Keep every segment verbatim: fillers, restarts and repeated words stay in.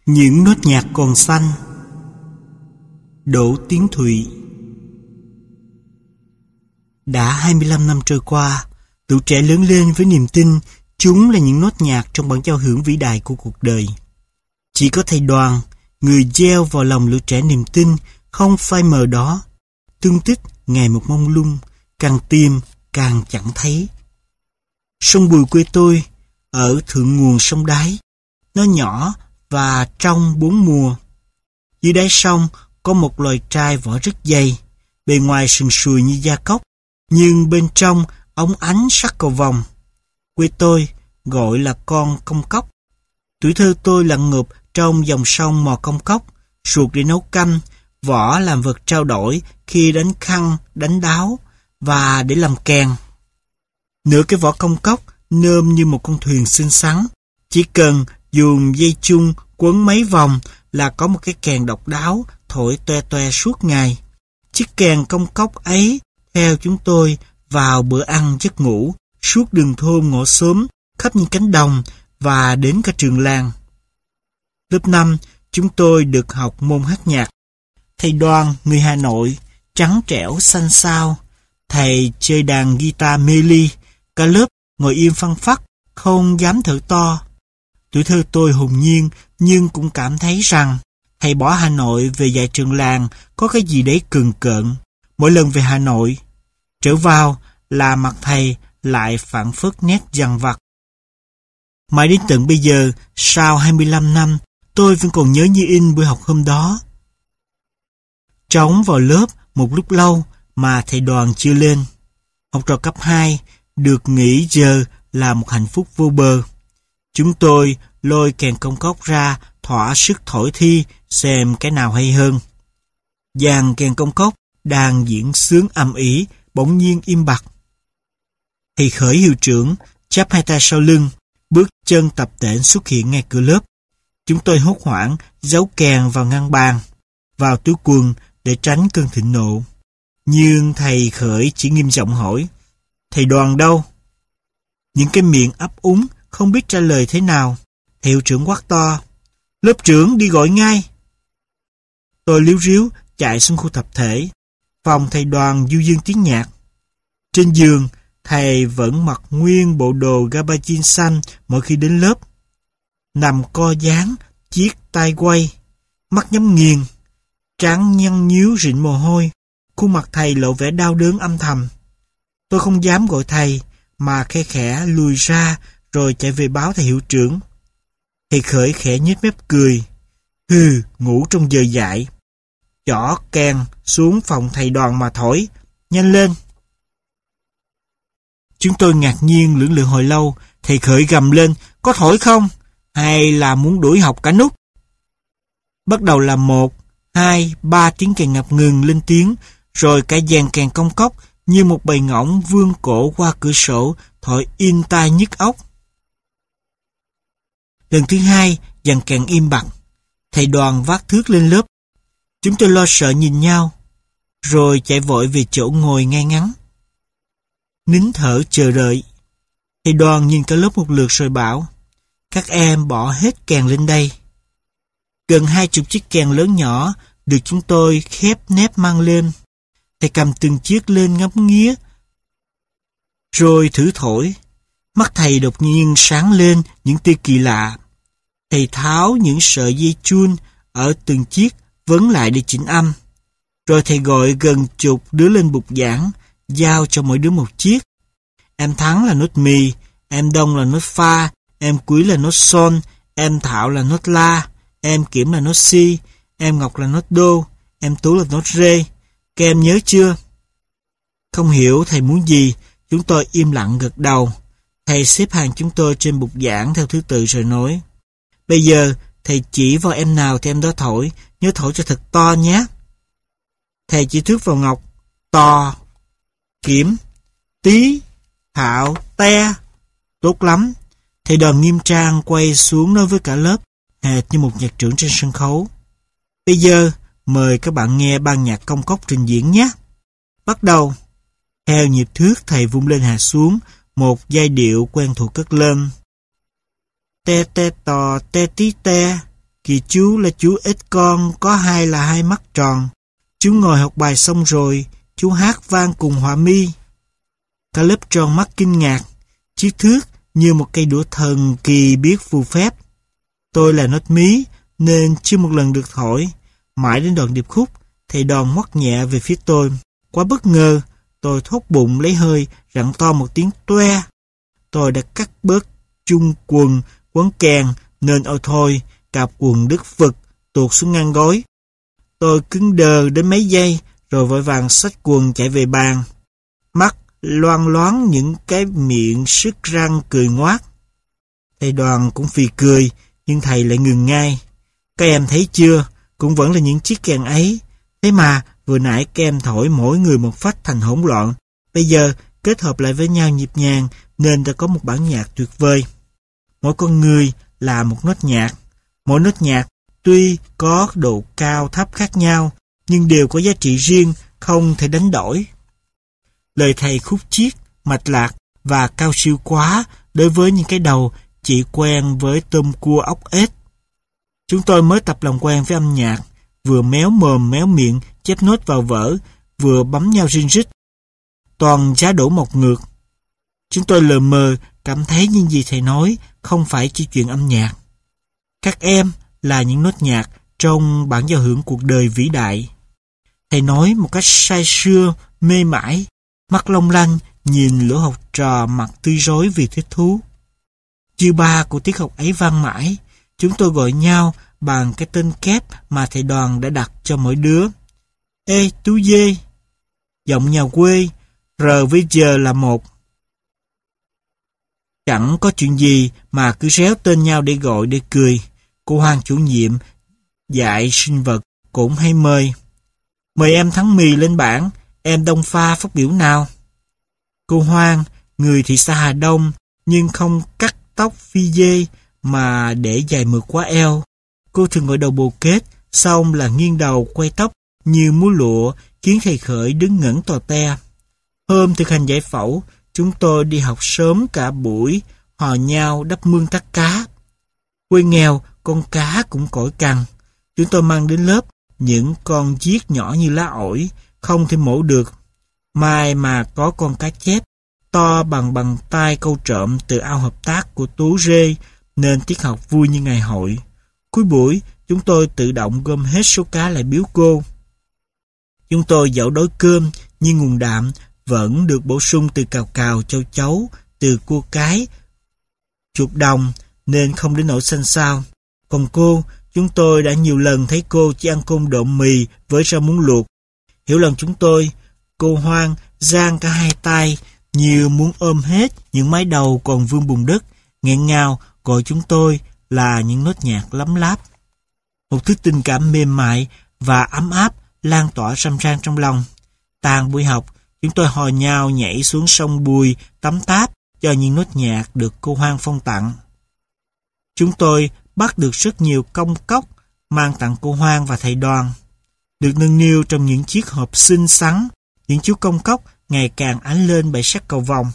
Những nốt nhạc còn xanh. Đỗ Tiến Thụy. Đã hai mươi lăm năm trôi qua, tụi trẻ lớn lên với niềm tin chúng là những nốt nhạc trong bản giao hưởng vĩ đại của cuộc đời. Chỉ có thầy Đoàn, người gieo vào lòng lũ trẻ niềm tin không phai mờ đó, tương tích ngày một mông lung, càng tìm càng chẳng thấy. Sông Bùi quê tôi ở thượng nguồn sông Đáy, nó nhỏ và trong bốn mùa. Dưới đáy sông có một loài trai vỏ rất dày, bề ngoài sừng sùi như da cóc, nhưng bên trong óng ánh sắc cầu vồng. Quê tôi gọi là con công cóc. Tuổi thơ tôi lặn ngụp trong dòng sông mò công cóc, ruột để nấu canh, vỏ làm vật trao đổi khi đánh khăn, đánh đáo và để làm kèn. Nửa cái vỏ công cóc nôm như một con thuyền xinh xắn, chỉ cần dùng dây chung quấn mấy vòng là có một cái kèn độc đáo thổi toe toe suốt ngày. Chiếc kèn công cóc ấy theo chúng tôi vào bữa ăn giấc ngủ suốt đường thôn ngõ xóm, khắp những cánh đồng và đến cả trường làng. Lớp năm, chúng tôi được học môn hát nhạc. Thầy Đoàn, người Hà Nội, trắng trẻo xanh xao. Thầy chơi đàn guitar mê ly. Cả lớp ngồi im phăng phắc, không dám thở to. Tuổi thơ tôi hồn nhiên, nhưng cũng cảm thấy rằng thầy bỏ Hà Nội về dạy trường làng có cái gì đấy cừng cợn. Mỗi lần về Hà Nội, trở vào là mặt thầy lại phảng phất nét dằn vặt. Mãi đến tận bây giờ, sau hai mươi lăm năm, tôi vẫn còn nhớ như in buổi học hôm đó. Trống vào lớp một lúc lâu mà thầy Đoàn chưa lên. Học trò cấp hai được nghỉ giờ là một hạnh phúc vô bờ. Chúng tôi lôi kèn công cóc ra thỏa sức thổi thi xem cái nào hay hơn. Dàn kèn công cóc đang diễn sướng ầm ĩ bỗng nhiên im bặt. Thầy Khởi hiệu trưởng chắp hai tay sau lưng, bước chân tập tễnh xuất hiện ngay cửa lớp. Chúng tôi hốt hoảng giấu kèn vào ngăn bàn, vào túi quần để tránh cơn thịnh nộ. Nhưng thầy Khởi chỉ nghiêm giọng hỏi: "Thầy Đoàn đâu?" Những cái miệng ấp úng không biết trả lời thế nào. Thầy hiệu trưởng quát to: "Lớp trưởng đi gọi ngay!" Tôi líu ríu chạy xuống khu tập thể. Phòng thầy Đoàn du dương tiếng nhạc. Trên giường, thầy vẫn mặc nguyên bộ đồ gabardine xanh mỗi khi đến lớp. Nằm co dáng, chiếc tai quay, mắt nhắm nghiền, trán nhăn nhíu rịn mồ hôi. Khuôn mặt thầy lộ vẻ đau đớn âm thầm. Tôi không dám gọi thầy, mà khe khẽ lùi ra rồi chạy về báo thầy hiệu trưởng. Thầy Khởi khẽ nhếch mép cười: "Hừ, ngủ trong giờ dạy. Chỏ kèn xuống phòng thầy Đoàn mà thổi, nhanh lên." Chúng tôi ngạc nhiên lưỡng lự hồi lâu. Thầy Khởi gầm lên: "Có thổi không? Hay là muốn đuổi học cả nút?" Bắt đầu là một, hai, ba tiếng kèn ngập ngừng lên tiếng, rồi cả dàn kèn công cóc như một bầy ngỗng vươn cổ qua cửa sổ thổi in tai nhức óc. Lần thứ hai, dàn kèn im bặt. Thầy Đoàn vác thước lên lớp. Chúng tôi lo sợ nhìn nhau, rồi chạy vội về chỗ ngồi ngay ngắn, nín thở chờ đợi. Thầy Đoàn nhìn cả lớp một lượt rồi bảo: "Các em bỏ hết kèn lên đây." Gần hai chục chiếc kèn lớn nhỏ được chúng tôi khép nép mang lên. Thầy cầm từng chiếc lên ngắm nghía, rồi thử thổi. Mắt thầy đột nhiên sáng lên những tia kỳ lạ. Thầy tháo những sợi dây chun ở từng chiếc vấn lại để chỉnh âm. Rồi thầy gọi gần chục đứa lên bục giảng, giao cho mỗi đứa một chiếc. Em Thắng là nốt mì, em Đông là nốt pha, em Quý là nốt son, em Thảo là nốt la, em Kiểm là nốt si, em Ngọc là nốt đô, em Tú là nốt rê. Các em nhớ chưa? Không hiểu thầy muốn gì, chúng tôi im lặng gật đầu. Thầy xếp hàng chúng tôi trên bục giảng theo thứ tự rồi nói: "Bây giờ thầy chỉ vào em nào thì em đó thổi, nhớ thổi cho thật to nhé." Thầy chỉ thước vào Ngọc: "To." Kiểm: "Tí." Thảo: "Te." Tốt lắm. Thầy Đoàn nghiêm trang quay xuống nói với cả lớp, hệt như một nhạc trưởng trên sân khấu: "Bây giờ mời các bạn nghe ban nhạc công cóc trình diễn nhé. Bắt đầu." Theo nhịp thước, thầy vung lên hạ xuống, một giai điệu quen thuộc cất lên: "Te te tò te tí te, Kìa chú là chú ít con, có hai là hai mắt tròn. Chú ngồi học bài xong rồi, chú hát vang cùng họa mi. Cả lớp tròn mắt kinh ngạc, chiếc thước như một cây đũa thần kỳ biết phù phép. Tôi là nốt mí nên chưa một lần được thổi. Mãi đến đoạn điệp khúc, thầy Đoàn ngoắt nhẹ về phía tôi. Quá bất ngờ, tôi thốt bụng lấy hơi, rặn to một tiếng toe. Tôi đã cắt bớt chung quần, quấn kèn, nên ôi thôi, cạp quần đứt phực, tuột xuống ngang gối. Tôi cứng đờ đến mấy giây, rồi vội vàng xách quần chạy về bàn. Mắt loang loáng những cái miệng sứt răng cười ngoác. Thầy Đoàn cũng phì cười, nhưng thầy lại ngừng ngay. Các em thấy chưa, cũng vẫn là những chiếc kèn ấy. Thế mà, vừa nãy các em thổi mỗi người một phách thành hỗn loạn. Bây giờ, kết hợp lại với nhau nhịp nhàng, nên đã có một bản nhạc tuyệt vời. Mỗi con người là một nốt nhạc. Mỗi nốt nhạc tuy có độ cao thấp khác nhau, nhưng đều có giá trị riêng, không thể đánh đổi. Lời thầy khúc chiết, mạch lạc và cao siêu quá đối với những cái đầu chỉ quen với tôm cua ốc ếch. Chúng tôi mới tập làm quen với âm nhạc, vừa méo mồm méo miệng chép nốt vào vở, vừa bấm nhau rin rít. Toàn giá đổ một ngược. Chúng tôi lờ mờ cảm thấy những gì thầy nói không phải chỉ chuyện âm nhạc. Các em là những nốt nhạc trong bản giao hưởng cuộc đời vĩ đại. Thầy nói một cách say sưa, mê mải, mắt long lanh nhìn lũ học trò mặt tươi rói vì thích thú. Dư ba của tiết học ấy vang mãi, chúng tôi gọi nhau bằng cái tên kép mà thầy Đoàn đã đặt cho mỗi đứa. Ê, Tú Dê, giọng nhà quê, R với giờ là một. Chẳng có chuyện gì mà cứ réo tên nhau để gọi để cười. Cô Hoàng chủ nhiệm dạy sinh vật cũng hay mời. Mời em Thắng Mì lên bảng, em Đông Pha phát biểu nào. Cô Hoang, người thị xã Hà Đông, nhưng không cắt tóc phi dê mà để dài mượt quá eo. Cô thường ngồi đầu bồ kết, xong là nghiêng đầu quay tóc như múa lụa, khiến thầy Khởi đứng ngẩn tò te. Hôm thực hành giải phẫu, chúng tôi đi học sớm cả buổi, hò nhau đắp mương tắt cá. Quê nghèo, con cá cũng cỗi cằn. Chúng tôi mang đến lớp những con giết nhỏ như lá ổi, không thể mổ được. Mai mà có con cá chép, to bằng bằng tay câu trộm từ ao hợp tác của Tú Rê, nên tiết học vui như ngày hội. Cuối buổi, chúng tôi tự động gom hết số cá lại biếu cô. Chúng tôi dẫu đói cơm, nhưng nguồn đạm vẫn được bổ sung từ cào cào châu chấu, từ cua cái, chuột đồng, nên không đến nỗi xanh xao. Còn cô, chúng tôi đã nhiều lần thấy cô chỉ ăn cơm độn mì với rau muống luộc. Hiểu lòng chúng tôi, cô Hoang giang cả hai tay như muốn ôm hết những mái đầu còn vương bùn đất, nghẹn ngào gọi chúng tôi là những nốt nhạc lắm láp. Một thứ tình cảm mềm mại và ấm áp lan tỏa râm ran trong lòng. Tàn buổi học, chúng tôi hò nhau nhảy xuống sông Bùi tắm táp cho những nốt nhạc được cô Hoang phong tặng. Chúng tôi bắt được rất nhiều công cốc mang tặng cô Hoang và thầy Đoàn, được nâng niu trong những chiếc hộp xinh xắn. Những chú công cốc ngày càng ánh lên bảy sắc cầu vồng.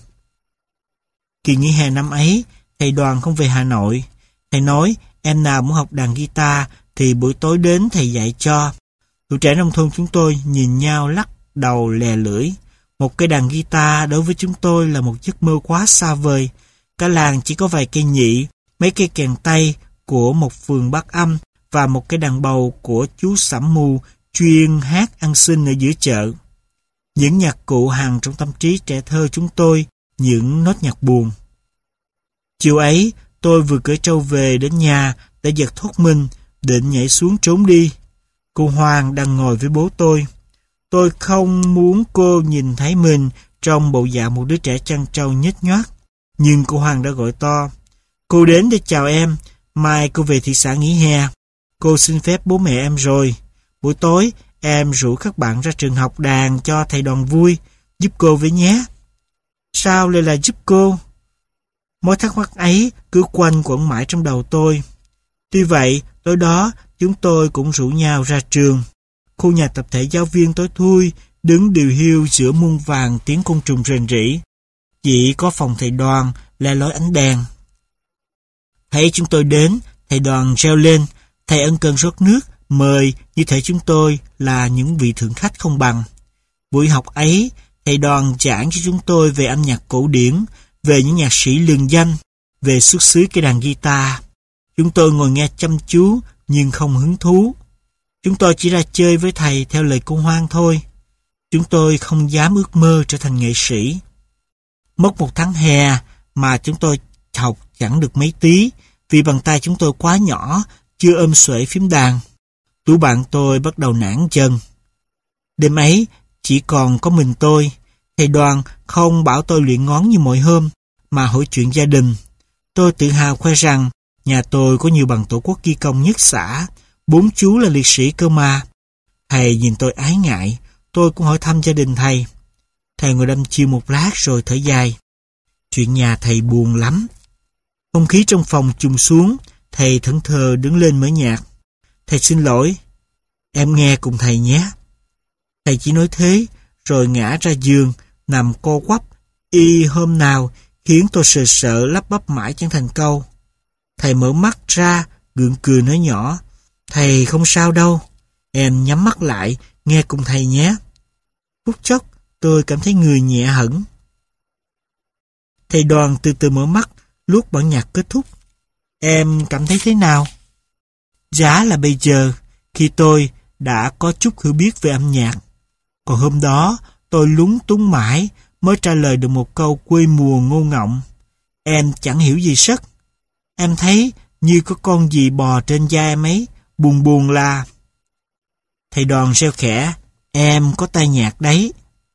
Kỳ nghỉ hè năm ấy, thầy Đoàn không về Hà Nội. Thầy nói em nào muốn học đàn guitar thì buổi tối đến thầy dạy cho. Tụi trẻ nông thôn chúng tôi nhìn nhau lắc đầu lè lưỡi. Một cây đàn guitar đối với chúng tôi là một giấc mơ quá xa vời. Cả làng chỉ có vài cây nhị, mấy cây kèn tay của một phường bát âm và một cây đàn bầu của chú Sẩm Mù chuyên hát ăn xin ở giữa chợ. Những nhạc cụ hằn trong tâm trí trẻ thơ chúng tôi, những nốt nhạc buồn. Chiều ấy, tôi vừa cởi trâu về đến nhà đã giật thốt mình, định nhảy xuống trốn đi. Cô Hoàng đang ngồi với bố tôi. Tôi không muốn cô nhìn thấy mình trong bộ dạng một đứa trẻ chăn trâu nhếch nhoác, nhưng cô Hoàng đã gọi to. Cô đến để chào em, mai cô về thị xã nghỉ hè. Cô xin phép bố mẹ em rồi. Buổi tối, em rủ các bạn ra trường học đàn cho thầy Đoàn vui, giúp cô với nhé. Sao lại là giúp cô? Mối thắc mắc ấy cứ quanh quẩn mãi trong đầu tôi. Tuy vậy, tối đó chúng tôi cũng rủ nhau ra trường. Khu nhà tập thể giáo viên tối thui, đứng điều hiu giữa muôn vàng tiếng côn trùng rền rĩ. Chỉ có phòng thầy Đoàn le lói ánh đèn. Thấy chúng tôi đến, thầy Đoàn reo lên, Thầy ân cần rót nước, mời như thể chúng tôi là những vị thượng khách không bằng. Buổi học ấy, thầy Đoàn giảng cho chúng tôi về âm nhạc cổ điển, về những nhạc sĩ lừng danh, về xuất xứ cây đàn guitar. Chúng tôi ngồi nghe chăm chú nhưng không hứng thú. Chúng tôi chỉ ra chơi với thầy theo lời cô Hoang thôi. Chúng tôi không dám ước mơ trở thành nghệ sĩ. Mất một tháng hè mà chúng tôi học chẳng được mấy tí, vì bàn tay chúng tôi quá nhỏ, chưa ôm xuể phím đàn. Tụi bạn tôi bắt đầu nản chân. Đêm ấy, chỉ còn có mình tôi. Thầy Đoàn không bảo tôi luyện ngón như mọi hôm, mà hỏi chuyện gia đình. Tôi tự hào khoe rằng nhà tôi có nhiều bằng tổ quốc ghi công nhất xã, bốn chú là liệt sĩ cơ mà. Thầy nhìn tôi ái ngại, tôi cũng hỏi thăm gia đình thầy. Thầy ngồi đăm chiêu một lát rồi thở dài. Chuyện nhà thầy buồn lắm. Không khí trong phòng trùng xuống, thầy thẫn thờ đứng lên mở nhạc. Thầy xin lỗi, em nghe cùng thầy nhé. Thầy chỉ nói thế, rồi ngã ra giường, nằm co quắp, y hôm nào, khiến tôi sợ sợ lắp bắp mãi chẳng thành câu. Thầy mở mắt ra, gượng cười nói nhỏ, thầy không sao đâu, em nhắm mắt lại, nghe cùng thầy nhé. Phút chốc, tôi cảm thấy người nhẹ hẳn. Thầy Đoàn từ từ mở mắt, lúc bản nhạc kết thúc. Em cảm thấy thế nào? Giá là bây giờ, khi tôi đã có chút hiểu biết về âm nhạc. Còn hôm đó, tôi lúng túng mãi, mới trả lời được một câu quê mùa ngô ngọng. Em chẳng hiểu gì sất. Em thấy như có con gì bò trên da em ấy, buồn buồn là... Thầy Đoàn reo khẽ, em có tai nhạc đấy.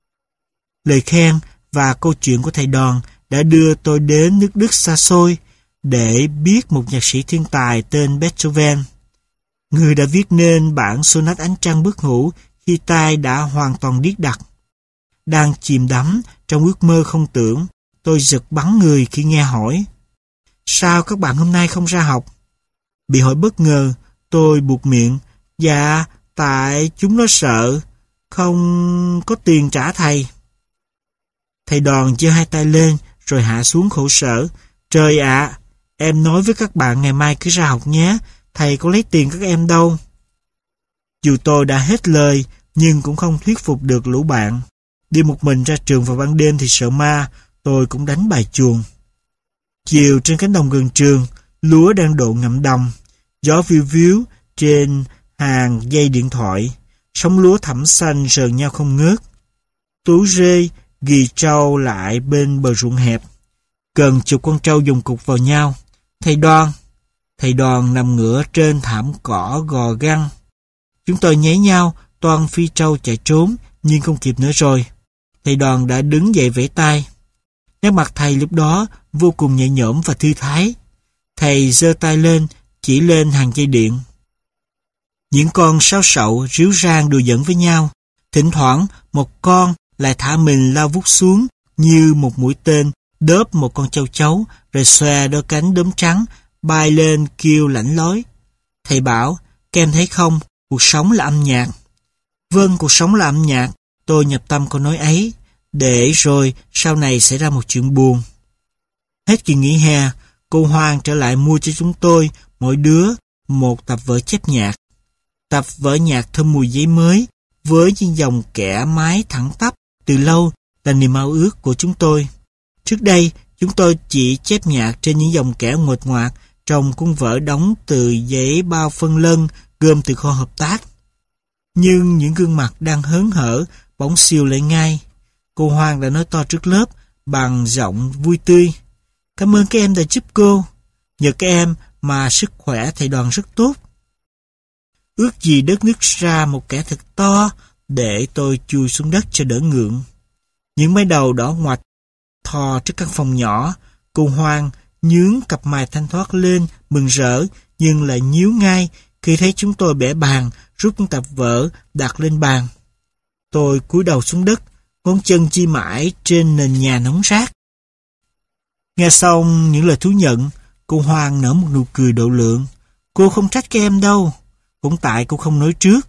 Lời khen và câu chuyện của thầy Đoàn đã đưa tôi đến nước Đức xa xôi để biết một nhạc sĩ thiên tài tên Beethoven. Người đã viết nên bản sonat ánh trăng bước ngủ khi tai đã hoàn toàn điếc đặc. Đang chìm đắm trong ước mơ không tưởng, tôi giật bắn người khi nghe hỏi. Sao các bạn hôm nay không ra học? Bị hỏi bất ngờ, tôi buột miệng. Dạ, tại chúng nó sợ, không có tiền trả thầy. Thầy Đoàn giơ hai tay lên rồi hạ xuống khổ sở. Trời ạ, em nói với các bạn ngày mai cứ ra học nhé, thầy có lấy tiền các em đâu. Dù tôi đã hết lời, nhưng cũng không thuyết phục được lũ bạn. Đi một mình ra trường vào ban đêm thì sợ ma, tôi cũng đánh bài chuồng. Chiều trên cánh đồng gần trường, lúa đang độ ngậm đồng, gió viu víu trên hàng dây điện thoại, sóng lúa thẳm xanh rờn nhau không ngớt. Tú rê ghì trâu lại bên bờ ruộng hẹp, gần chục con trâu dùng cục vào nhau. Thầy Đoàn, thầy Đoàn nằm ngửa trên thảm cỏ gò găng. Chúng tôi nháy nhau, toan phi trâu chạy trốn, nhưng không kịp nữa rồi. Thầy Đoàn đã đứng dậy vẫy tay. Nét mặt thầy lúc đó vô cùng nhẹ nhõm và thư thái. Thầy giơ tay lên, chỉ lên hàng dây điện. Những con sáo sậu ríu rang đùa giỡn với nhau. Thỉnh thoảng một con lại thả mình lao vút xuống như một mũi tên đớp một con châu chấu, rồi xòe đôi cánh đốm trắng bay lên kêu lãnh lối. Thầy bảo, các em thấy không, cuộc sống là âm nhạc. Vâng, cuộc sống là âm nhạc. Tôi nhập tâm câu nói ấy, để rồi sau này xảy ra một chuyện buồn. Hết kỳ nghỉ hè, cô Hoang trở lại mua cho chúng tôi mỗi đứa một tập vở chép nhạc. Tập vở nhạc thơm mùi giấy mới, với những dòng kẻ mái thẳng tắp, từ lâu là niềm ao ước của chúng tôi. Trước đây, chúng tôi chỉ chép nhạc trên những dòng kẻ nguệch ngoạc trong cuốn vở đóng từ giấy bao phân lân gom từ kho hợp tác. Nhưng những gương mặt đang hớn hở bỗng xìu lại ngay. Cô Hoang đã nói to trước lớp bằng giọng vui tươi. Cảm ơn các em đã giúp cô. Nhờ các em mà sức khỏe thầy Đoàn rất tốt. Ước gì đất nứt ra một kẻ thật to để tôi chui xuống đất cho đỡ ngượng. Những mái đầu đỏ ngoạch thò trước căn phòng nhỏ. Cô Hoang nhướng cặp mày thanh thoát lên mừng rỡ, nhưng lại nhíu ngay khi thấy chúng tôi bẻ bàn, rút cuốn tập vở đặt lên bàn. Tôi cúi đầu xuống đất, ngón chân chi mãi trên nền nhà nóng rát. Nghe xong những lời thú nhận, cô Hoang nở một nụ cười độ lượng. Cô không trách các em đâu, cũng tại cô không nói trước.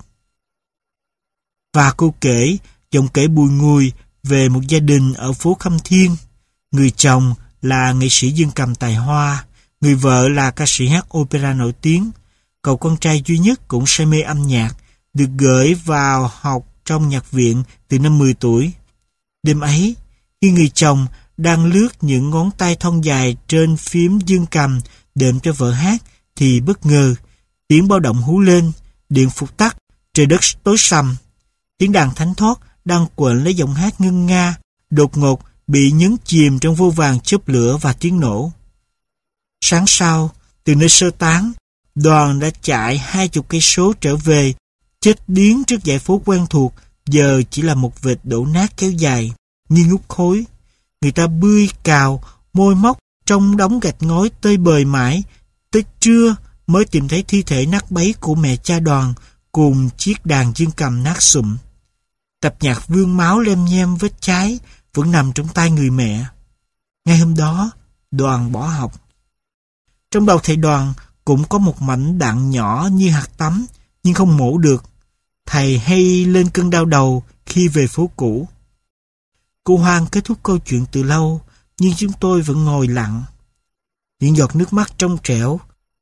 Và cô kể, giọng kể bùi ngùi về một gia đình ở phố Khâm Thiên. Người chồng là nghệ sĩ dương cầm tài hoa, người vợ là ca sĩ hát opera nổi tiếng. cậu con trai duy nhất cũng say mê âm nhạc, được gửi vào học trong nhạc viện từ năm mười tuổi. Đêm ấy, khi người chồng đang lướt những ngón tay thon dài trên phím dương cầm đệm cho vợ hát, thì bất ngờ tiếng báo động hú lên, điện phục tắt, trời đất tối sầm. Tiếng đàn thánh thót đang quện lấy giọng hát ngân nga, đột ngột bị nhấn chìm trong vô vàn chớp lửa và tiếng nổ. Sáng sau, từ nơi sơ tán, đoàn đã chạy hai chục cây số trở về, chết điếng trước dãy phố quen thuộc, giờ chỉ là một vệt đổ nát kéo dài, như ngút khối. Người ta bươi cào, môi móc trong đống gạch ngói tơi bời mãi, tới trưa mới tìm thấy thi thể nát bấy của mẹ cha Đoàn cùng chiếc đàn dương cầm nát sụm. Tập nhạc vương máu lem nhem vết cháy vẫn nằm trong tay người mẹ. Ngay hôm đó, Đoàn bỏ học. Trong đầu thầy Đoàn cũng có một mảnh đạn nhỏ như hạt tắm, nhưng không mổ được. Thầy hay lên cơn đau đầu khi về phố cũ. Cô Hoang kết thúc câu chuyện từ lâu, nhưng chúng tôi vẫn ngồi lặng. Những giọt nước mắt trong trẻo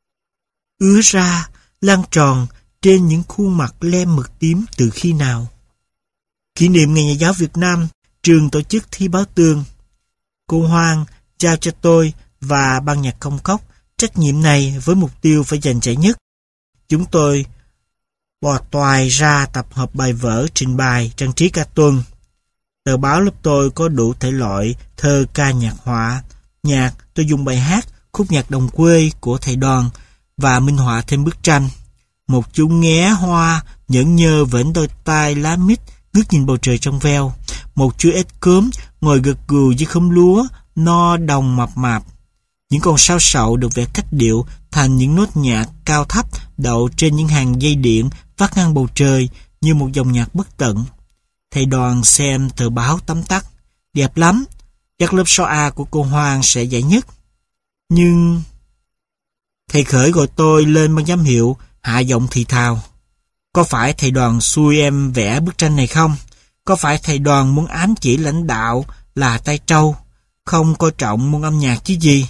ứa ra, lan tròn trên những khuôn mặt lem mực tím từ khi nào. Kỷ niệm Ngày Nhà giáo Việt Nam, trường tổ chức thi báo tường. Cô Hoang trao cho tôi và ban nhạc Công Cốc trách nhiệm này với mục tiêu phải giành giải nhất. Chúng tôi bò toài ra tập hợp bài vở, trình bày, trang trí cả tuần. Tờ báo lớp tôi có đủ thể loại thơ, ca, nhạc họa. Nhạc tôi dùng bài hát Khúc nhạc đồng quê của thầy Đoàn và minh họa thêm bức tranh. Một chú nghé hoa nhẫn nhơ vểnh đôi tai lá mít ngước nhìn bầu trời trong veo. Một chú ếch cớm ngồi gật gù dưới khóm lúa no đồng mập mạp. Những con sao sậu được vẽ cách điệu thành những nốt nhạc cao thấp đậu trên những hàng dây điện vắt ngang bầu trời như một dòng nhạc bất tận. Thầy Đoàn xem tờ báo tấm tắc. Đẹp lắm, chắc lớp sáu A của cô Hoang sẽ giải nhất. Nhưng... Thầy Khởi gọi tôi lên ban giám hiệu, hạ giọng thì thào. Có phải thầy Đoàn xui em vẽ bức tranh này không? Có phải thầy Đoàn muốn ám chỉ lãnh đạo là tay trâu, không coi trọng môn âm nhạc chứ gì?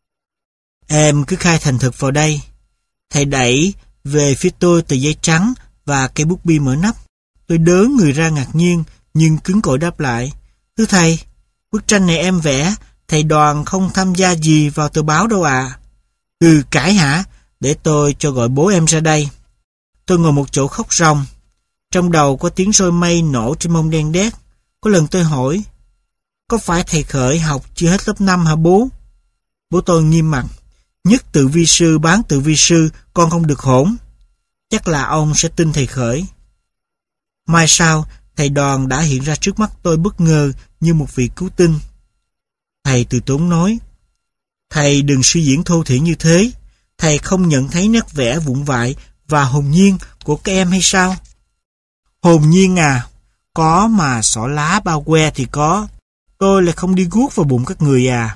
Em cứ khai thành thực vào đây. Thầy đẩy về phía tôi tờ giấy trắng và cây bút bi mở nắp. Tôi đớ người ra ngạc nhiên, nhưng cứng cỏi đáp lại. Thưa thầy, bức tranh này em vẽ, thầy Đoàn không tham gia gì vào tờ báo đâu ạ. À. Ừ, cãi hả? Để tôi cho gọi bố em ra đây. Tôi ngồi một chỗ khóc ròng. Trong đầu có tiếng roi mây nổ trên mông đen đét. Có lần tôi hỏi, có phải thầy Khởi học chưa hết lớp năm hả bố? Bố tôi nghiêm mặt. Nhất tự vi sư bán tự vi sư, con không được hỗn. Chắc là ông sẽ tin thầy Khởi. Mai sau, thầy Đoàn đã hiện ra trước mắt tôi bất ngờ như một vị cứu tinh. Thầy từ tốn nói, thầy đừng suy diễn thô thiển như thế. Thầy không nhận thấy nét vẽ vụn vại và hồn nhiên của các em hay sao? Hồn nhiên à? Có mà xỏ lá bao que thì có. Tôi lại không đi guốc vào bụng các người à.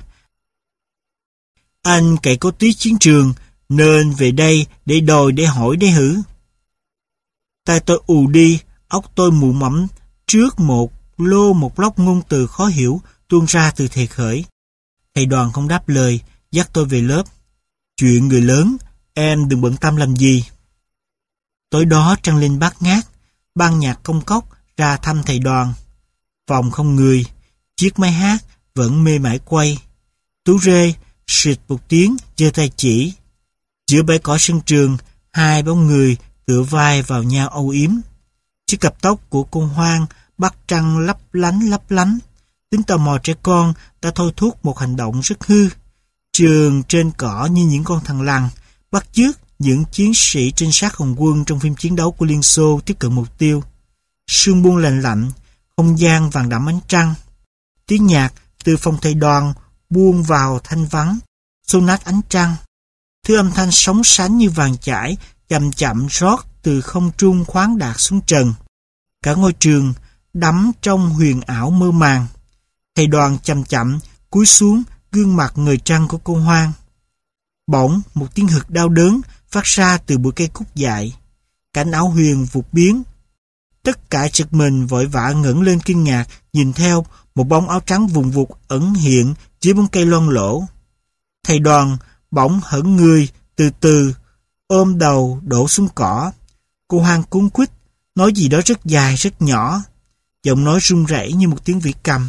Anh cậy có tí chiến trường, nên về đây để đòi để hỏi để hử. Tai tôi ù đi, óc tôi mụ mẫm trước một lô một lóc ngôn từ khó hiểu tuôn ra từ thầy Khởi. Thầy Đoàn không đáp lời, dắt tôi về lớp. Chuyện người lớn, em đừng bận tâm làm gì. Tối đó trăng lên bát ngát, ban nhạc Công Cốc ra thăm thầy Đoàn. Phòng không người, chiếc máy hát vẫn mê mải quay. Tú Rê xịt một tiếng giơ tay chỉ. Giữa bãi cỏ sân trường, hai bóng người tựa vai vào nhau âu yếm. Chiếc cặp tóc của cô Hoang bắt trăng lấp lánh lấp lánh. Tính tò mò trẻ con đã thôi thúc một hành động rất hư. Trường trên cỏ như những con thằn lằn, bắt chước những chiến sĩ trinh sát Hồng quân trong phim chiến đấu của Liên Xô tiếp cận mục tiêu. Sương buông lạnh lạnh, không gian vàng đậm ánh trăng. Tiếng nhạc từ phòng thầy Đoàn buông vào thanh vắng, xô nát ánh trăng. Thứ âm thanh sóng sánh như vàng chải, chậm chậm rót từ không trung khoáng đạt xuống trần. Cả ngôi trường đắm trong huyền ảo mơ màng. Thầy Đoàn chậm chậm cúi xuống gương mặt ngời trăng của cô Hoang. Bỗng một tiếng hực đau đớn phát ra từ bụi cây cúc dại. Cảnh áo huyền vụt biến. Tất cả giật mình vội vã ngẩng lên kinh ngạc, nhìn theo một bóng áo trắng vùng vụt ẩn hiện dưới bóng cây loang lỗ. Thầy Đoàn bỗng hững người, từ từ ôm đầu đổ xuống cỏ. Cô Hoang cuống quýt, nói gì đó rất dài, rất nhỏ. Giọng nói run rẩy như một tiếng vĩ cầm.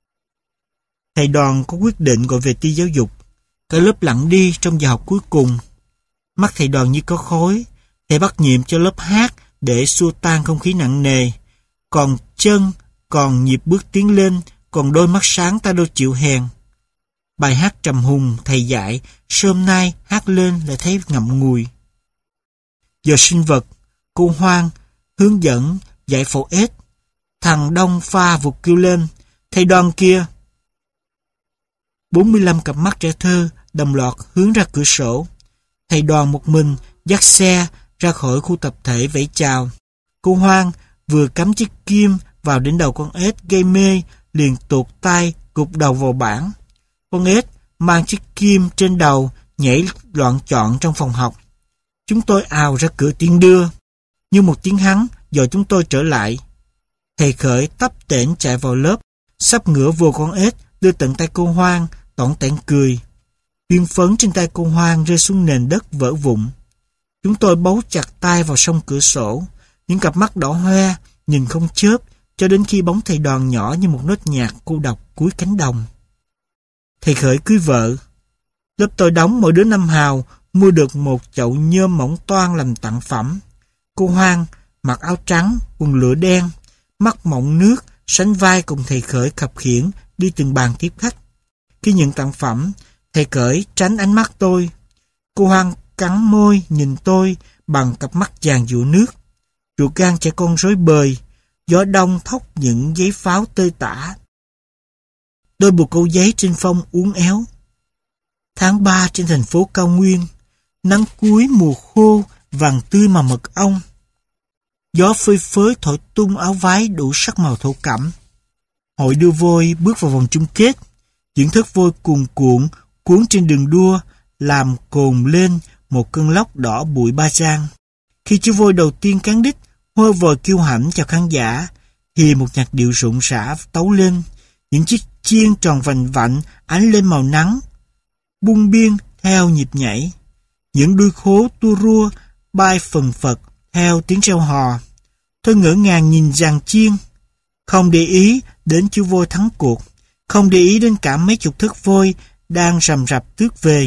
Thầy Đoàn có quyết định gọi về ty giáo dục. Cả lớp lặng đi trong giờ học cuối cùng. Mắt thầy Đoàn như có khói. Thầy bắt nhiệm cho lớp hát để xua tan không khí nặng nề. Còn chân, còn nhịp bước tiến lên, còn đôi mắt sáng ta đâu chịu hèn. Bài hát trầm hùng thầy dạy, sớm nay hát lên lại thấy ngậm ngùi. Giờ sinh vật, cô Hoang hướng dẫn dạy phẫu ếch. Thằng Đông pha vụt kêu lên, thầy Đoàn kia. bốn mươi lăm cặp mắt trẻ thơ đồng loạt hướng ra cửa sổ. Thầy Đoàn một mình dắt xe ra khỏi khu tập thể vẫy chào. Cô Hoang vừa cắm chiếc kim vào đến đầu con ếch gây mê, liền tuột tay gục đầu vào bảng. Con ếch mang chiếc kim trên đầu nhảy loạn chọn trong phòng học. Chúng tôi ào ra cửa tiễn đưa. Như một tiếng hắn dội chúng tôi trở lại. Thầy Khởi tấp tễnh chạy vào lớp, sắp ngửa vô con ếch đưa tận tay cô Hoang, tỏn tẻn cười. Viên phấn trên tay cô Hoang rơi xuống nền đất vỡ vụn. Chúng tôi bấu chặt tay vào song cửa sổ, những cặp mắt đỏ hoe, nhìn không chớp, cho đến khi bóng thầy Đoàn nhỏ như một nốt nhạc cô độc cuối cánh đồng. Thầy Khởi cưới vợ. Lớp tôi đóng mỗi đứa năm hào, mua được một chậu nhôm mỏng toan làm tặng phẩm. Cô Hoang mặc áo trắng, quần lửa đen, mắt mọng nước, sánh vai cùng thầy Khởi khập khiễng đi từng bàn tiếp khách. Khi nhận tặng phẩm, thầy Khởi tránh ánh mắt tôi. Cô Hoang cắn môi nhìn tôi bằng cặp mắt vàng dụa nước. Ruột gan trẻ con rối bời, gió đông thốc những giấy pháo tơi tả. Đôi bồ câu giấy trên phong uốn éo. Tháng ba trên thành phố cao nguyên, nắng cuối mùa khô vàng tươi mà mật ong. Gió phơi phới thổi tung áo váy đủ sắc màu thổ cẩm. Hội đưa vôi bước vào vòng chung kết. Những thớt vôi cuồn cuộn cuốn trên đường đua làm cồn lên một cơn lốc đỏ bụi Ba Giang. Khi chú vôi đầu tiên cán đích, hôi vòi kiêu hãnh chào khán giả, thì một nhạc điệu rộn rã tấu lên. Những chiếc chiên tròn vành vạnh ánh lên màu nắng, bung biên theo nhịp nhảy. Những đuôi khố tua rua bay phần phật theo tiếng reo hò. Tôi ngỡ ngàng nhìn dàn chiên, không để ý đến chú vôi thắng cuộc, không để ý đến cả mấy chục thớt vôi đang rầm rập tước về.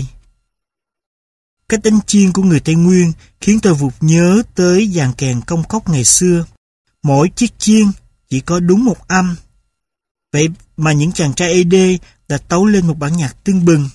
Cách đánh chiên của người Tây Nguyên khiến tôi vụt nhớ tới dàn kèn công cốc ngày xưa. Mỗi chiếc chiên chỉ có đúng một âm. Vậy mà những chàng trai ê đê đã tấu lên một bản nhạc tưng bừng.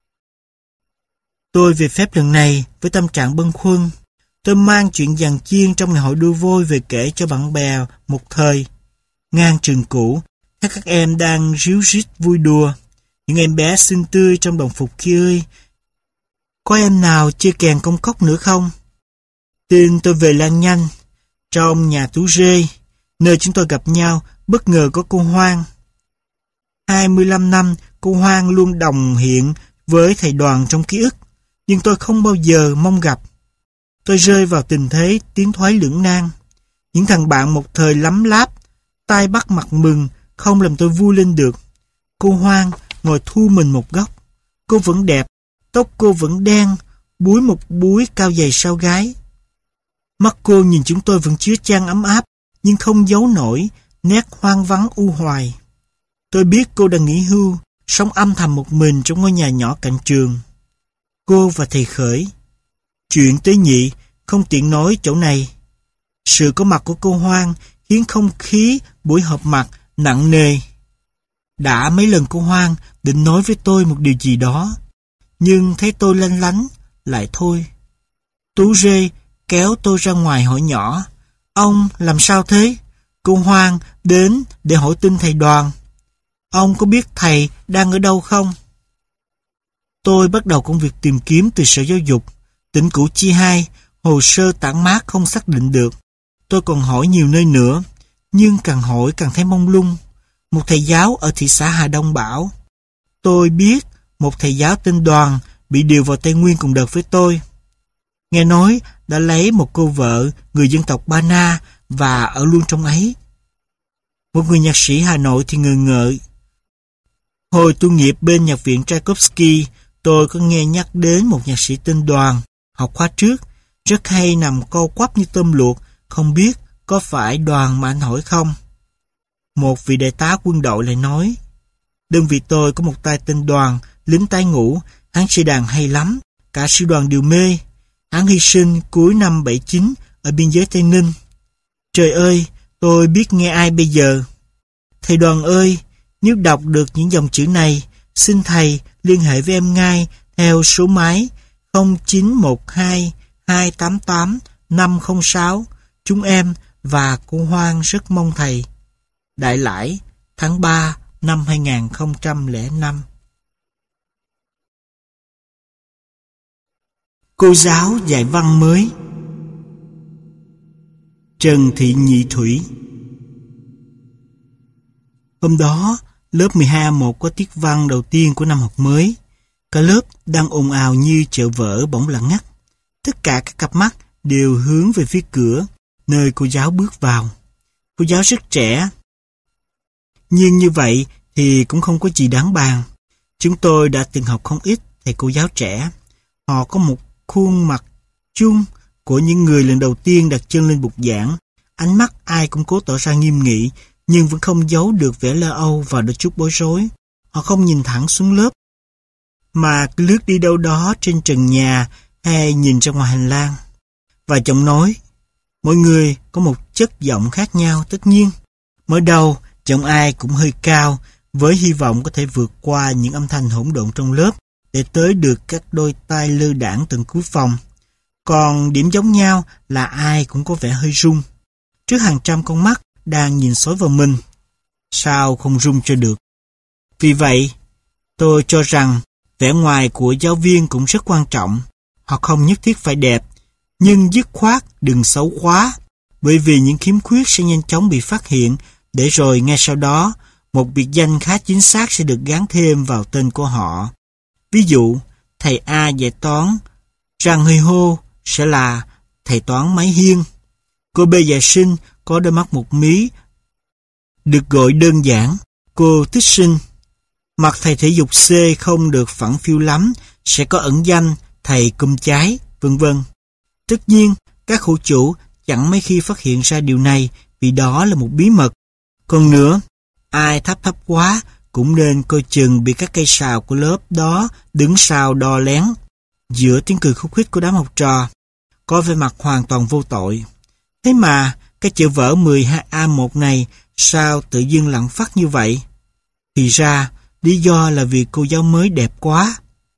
Tôi về phép lần này với tâm trạng bâng khuâng. Tôi mang chuyện dàn chiên trong ngày hội đua vôi về kể cho bạn bè một thời. Ngang trường cũ, các các em đang ríu rít vui đùa. Những em bé xinh tươi trong đồng phục kia ơi, có em nào chơi kèn công cốc nữa không? Tin tôi về lan nhanh. Trong nhà Tú Rê, nơi chúng tôi gặp nhau, bất ngờ có cô Hoang. hai mươi lăm năm, cô Hoang luôn đồng hiện với thầy Đoàn trong ký ức, nhưng tôi không bao giờ mong gặp. Tôi rơi vào tình thế tiến thoái lưỡng nan. Những thằng bạn một thời lắm láp, tai bắt mặt mừng, không làm tôi vui lên được. Cô Hoang ngồi thu mình một góc. Cô vẫn đẹp, tóc cô vẫn đen, búi một búi cao dày sau gái. Mắt cô nhìn chúng tôi vẫn chứa chan ấm áp, nhưng không giấu nổi nét hoang vắng u hoài. Tôi biết cô đang nghỉ hưu, sống âm thầm một mình trong ngôi nhà nhỏ cạnh trường. Cô và thầy Khởi. Chuyện tế nhị không tiện nói chỗ này. Sự có mặt của cô Hoang khiến không khí buổi họp mặt nặng nề. Đã mấy lần cô Hoang định nói với tôi một điều gì đó, nhưng thấy tôi lanh lánh, lại thôi. Tú Rê kéo tôi ra ngoài hỏi nhỏ, ông làm sao thế? Cô Hoang đến để hỏi tin thầy Đoàn. Ông có biết thầy đang ở đâu không? Tôi bắt đầu công việc tìm kiếm từ Sở Giáo dục, tỉnh Củ Chi hai, hồ sơ tản mát không xác định được. Tôi còn hỏi nhiều nơi nữa, nhưng càng hỏi càng thấy mông lung. Một thầy giáo ở thị xã Hà Đông bảo, tôi biết một thầy giáo tên Đoàn bị điều vào Tây Nguyên cùng đợt với tôi. Nghe nói đã lấy một cô vợ người dân tộc Ba Na và ở luôn trong ấy. Một người nhạc sĩ Hà Nội thì ngờ ngợi. Hồi tu nghiệp bên nhạc viện Tchaikovsky, tôi có nghe nhắc đến một nhạc sĩ tên Đoàn, học khóa trước, Rất hay nằm co quắp như tôm luộc, không biết có phải Đoàn mà anh hỏi không? Một vị đại tá quân đội lại nói, đơn vị tôi có một tay tên Đoàn, lính tái ngũ, hắn chơi đàn hay lắm, cả sư đoàn đều mê. Hắn hy sinh cuối năm bảy chín ở biên giới Tây Ninh. Trời ơi, tôi biết nghe ai bây giờ? Thầy Đoàn ơi, nếu đọc được những dòng chữ này, xin thầy liên hệ với em ngay theo số máy không chín một hai hai tám tám năm không sáu. Chúng em và cô Hoan rất mong thầy. Đại Lãi, tháng ba năm hai nghìn không trăm lẻ năm. Cô giáo dạy văn mới. Trần Thị Nhị Thủy. Hôm đó, lớp mười hai A một có tiết văn đầu tiên của năm học mới. Cả lớp đang ồn ào như chợ vỡ bỗng lặng ngắt. Tất cả các cặp mắt đều hướng về phía cửa, nơi cô giáo bước vào. Cô giáo rất trẻ. Nhưng như vậy thì cũng không có gì đáng bàn. Chúng tôi đã từng học không ít thầy cô giáo trẻ. Họ có một khuôn mặt chung của những người lần đầu tiên đặt chân lên bục giảng. Ánh mắt ai cũng cố tỏ ra nghiêm nghị, nhưng vẫn không giấu được vẻ lo âu và đôi chút bối rối. Họ không nhìn thẳng xuống lớp, mà cứ lướt đi đâu đó trên trần nhà hay nhìn ra ngoài hành lang. Và giọng nói, mỗi người có một chất giọng khác nhau tất nhiên. Mới đầu, giọng ai cũng hơi cao, với hy vọng có thể vượt qua những âm thanh hỗn độn trong lớp để tới được các đôi tai lơ đãng tận cuối phòng. Còn điểm giống nhau là ai cũng có vẻ hơi run trước hàng trăm con mắt đang nhìn xối vào mình. Sao không run cho được? Vì vậy, tôi cho rằng vẻ ngoài của giáo viên cũng rất quan trọng. Họ không nhất thiết phải đẹp, nhưng dứt khoát đừng xấu quá, bởi vì những khiếm khuyết sẽ nhanh chóng bị phát hiện, để rồi ngay sau đó, một biệt danh khá chính xác sẽ được gán thêm vào tên của họ. Ví dụ, thầy A dạy toán, răng hơi hô sẽ là thầy toán máy hiên. Cô B dạy sinh có đôi mắt một mí, được gọi đơn giản, cô tích sinh. Mặt thầy thể dục C không được phẳng phiu lắm, sẽ có ẩn danh thầy cùm trái, vân vân. Tất nhiên, các khổ chủ chẳng mấy khi phát hiện ra điều này vì đó là một bí mật. Còn nữa, ai thấp thấp quá cũng nên coi chừng bị các cây sào của lớp đó đứng sau đo lén. Giữa tiếng cười khúc khích của đám học trò, có vẻ mặt hoàn toàn vô tội. Thế mà, cái chữ vở mười hai A một này sao tự dưng lặng phát như vậy? Thì ra, lý do là vì cô giáo mới đẹp quá.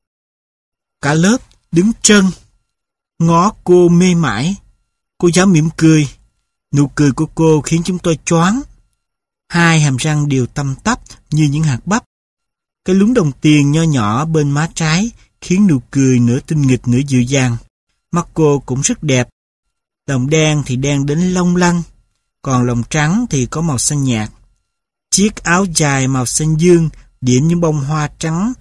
Cả lớp đứng trân, ngó cô mê mải. Cô giáo mỉm cười. Nụ cười của cô khiến chúng tôi choáng. Hai hàm răng đều tăm tắp như những hạt bắp. Cái lúm đồng tiền nho nhỏ bên má trái khiến nụ cười nửa tinh nghịch nửa dịu dàng. Mắt cô cũng rất đẹp. Lòng đen thì đen đến long lanh, còn lòng trắng thì có màu xanh nhạt. Chiếc áo dài màu xanh dương điểm những bông hoa trắng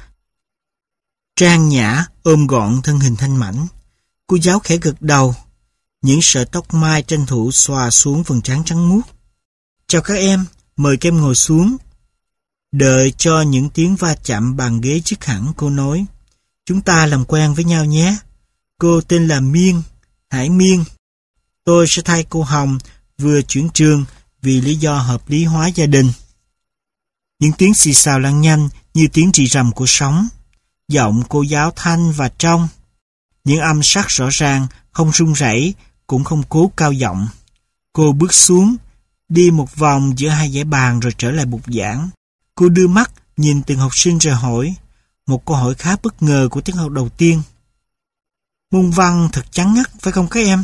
trang nhã ôm gọn thân hình thanh mảnh. Cô giáo khẽ gật đầu. Những sợi tóc mai tranh thủ xòa xuống phần trán trắng muốt. Chào các em, mời các em ngồi xuống. Đợi cho những tiếng va chạm bàn ghế dứt hẳn, cô nói, chúng ta làm quen với nhau nhé. Cô tên là Miên, Hải Miên. Tôi sẽ thay cô Hồng vừa chuyển trường vì lý do hợp lý hóa gia đình. Những tiếng xì xào lan nhanh như tiếng rì rầm của sóng. Giọng cô giáo thanh và trong. Những âm sắc rõ ràng, không run rẩy, cũng không cố cao giọng. Cô bước xuống, đi một vòng giữa hai dãy bàn rồi trở lại bục giảng. Cô đưa mắt nhìn từng học sinh rồi hỏi, một câu hỏi khá bất ngờ của tiết học đầu tiên. Môn văn thật chán ngắt phải không các em?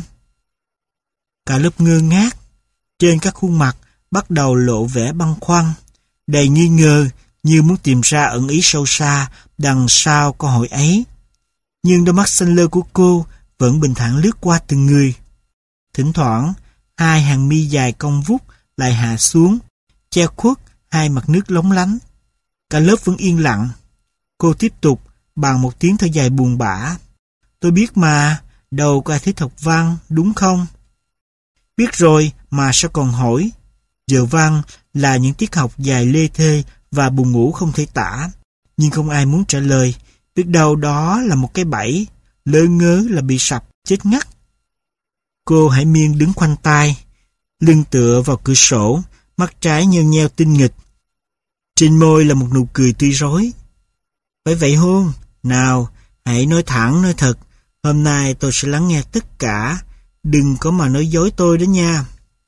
Cả lớp ngơ ngác. Trên các khuôn mặt bắt đầu lộ vẻ băn khoăn, đầy nghi ngờ, như muốn tìm ra ẩn ý sâu xa đằng sau câu hỏi ấy. Nhưng đôi mắt xanh lơ của cô vẫn bình thản lướt qua từng người. Thỉnh thoảng, hai hàng mi dài cong vút lại hạ xuống, che khuất hai mặt nước lóng lánh. Cả lớp vẫn yên lặng. Cô tiếp tục bằng một tiếng thở dài buồn bã. Tôi biết mà, đâu có ai thích học văn, đúng không? Biết rồi mà sao còn hỏi? Giờ văn là những tiết học dài lê thê và buồn ngủ không thể tả. Nhưng không ai muốn trả lời. Biết đâu đó là một cái bẫy, lơ ngớ là bị sập, chết ngắt. Cô Hải Miên đứng khoanh tay, lưng tựa vào cửa sổ, mắt trái nheo nheo tinh nghịch. Trên môi là một nụ cười tươi rói. Phải vậy hôn? Nào, hãy nói thẳng, nói thật. Hôm nay tôi sẽ lắng nghe tất cả. Đừng có mà nói dối tôi đó nha.